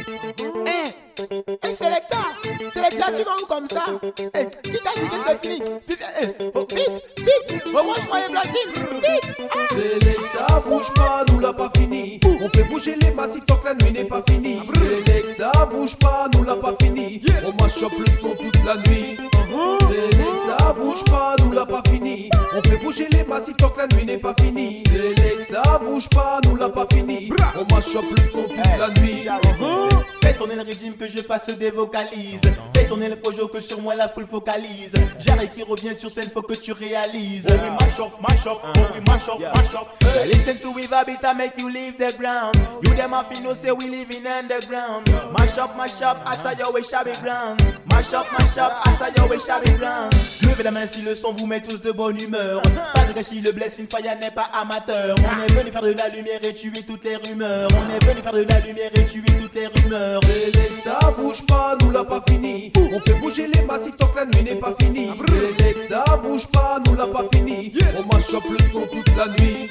Selecta, tu vas où comme ça? Qui t'a dit que c'est fini? Vite, remonte-moi les platines, vite. Selecta, bouge pas, nous l'a pas fini. On fait bouger les massifs tant que la nuit n'est pas finie. Selecta, bouge pas, nous l'a pas fini. On machoppe le son toute la nuit. Selecta, bouge pas, nous l'a pas fini. On fait bouger les massifs tant que la nuit n'est pas finie. Selecta, bouge pas, nous l'a pas fini. On machoppe le son toute la nuit. Fais tourner le rythme que je fasse des vocalises. Fais tourner le projet que sur moi la foule focalise. Jarry qui revient sur scène, faut que tu réalises. Oh oui, mash up, oh oui, mash up. Listen to we vibe it and make you leave the ground. You them have to know say we live in underground. Mash up, assa yo we shabby ground. Mash up, assa yo we shabby ground. Levez la main si le son vous met tous de bonne humeur. Pas de gâchis, le blessing fire n'est pas amateur. On est venu faire de la lumière et tuer toutes les rumeurs. On est venu faire de la lumière et tuer toutes les rumeurs. Selecta, bouge pas, nous l'a pas fini. On fait bouger les massifs tant que la nuit n'est pas finie. Selecta, bouge pas, nous l'a pas fini. On machoppe le son toute la nuit.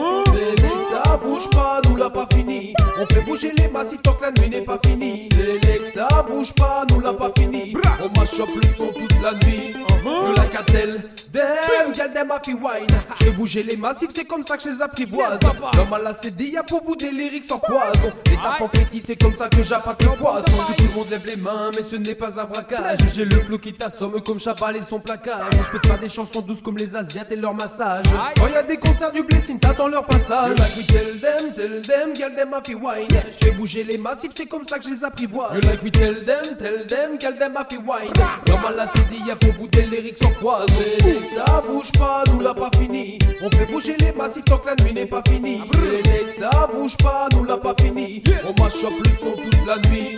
Selecta, bouge pas, nous l'a pas fini. On fait bouger les massifs tant que la nuit n'est pas finie. Selecta, bouge pas, nous l'a pas fini. On machoppe le son toute la nuit. De la cartel, damn, gal dem a fi wine. Je fais bouger les massifs, c'est comme ça que je les apprivoise. L'homme à la CD, y'a pour vous des lyrics sans poison. Les tapes en fétis, c'est comme ça que j'appâte le poisson. Tout le monde lève les mains, mais ce n'est pas un braquage. J'ai le flow qui t'assomme comme Chabal et son placage. Je peux te faire des chansons douces comme les Asiates et leur massage. Quand y'a des concerts du Blessing, t'attends leur passage. Like we tell them, gal dem a fi wine. Je fais bouger les massifs, c'est comme ça que je les apprivoise. Like we tell them, gal dem a fi wine. L'homme à la CD, y'a pour vous des lyrics sans poison. Selecta, bouge pas, nous l'a pas fini. On fait bouger les massifs tant que la nuit n'est pas finie. Selecta, bouge pas, nous l'a pas fini. On machoppe le son toute la nuit.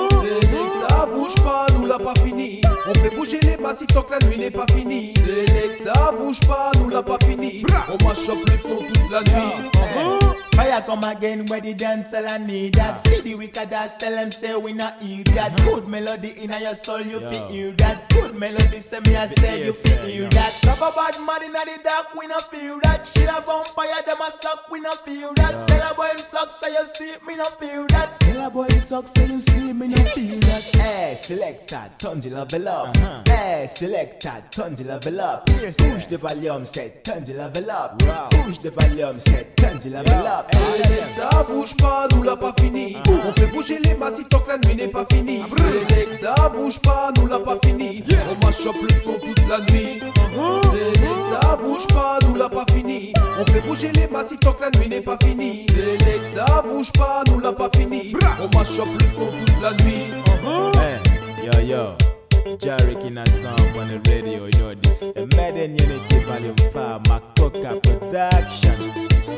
Selecta, bouge pas, nous l'a pas fini. On fait bouger les massifs tant que la nuit n'est pas finie. Selecta, bouge pas, nous l'a pas fini. On machoppe le son toute la nuit. Fire come again where the dancer I need that. See the wicked dash, tell them say we not hear that. Good melody in your soul, you feel hear that. Good melody, say me I say you feel hear that. Stop a bad man in the dark, we not feel that. Kill a vampire, them a suck, we not feel that. Tell a boy him suck, say you see, me not feel that. Tell a boy him suck, say you see, me not feel that. Hey, selecta, turn the level up. Hey, selecta, turn the level up. Push the volume, say turn the level up. Push the volume, say turn the level up. Selecta, bouge pas, nous l'a pas fini. On fait bouger les massifs tant que la nuit n'est pas finie. Selecta, bouge pas, nous l'a pas fini. On machoppe le son toute la nuit. Selecta, bouge pas, nous l'a pas fini. On fait bouger les massifs tant que la nuit n'est pas finie. Selecta, bouge pas, nous l'a pas fini. On machoppe le son toute la nuit. Hey, yo. Jarry in a song on the radio, you know this. A Madden Unity Volume 5, Makoka Production.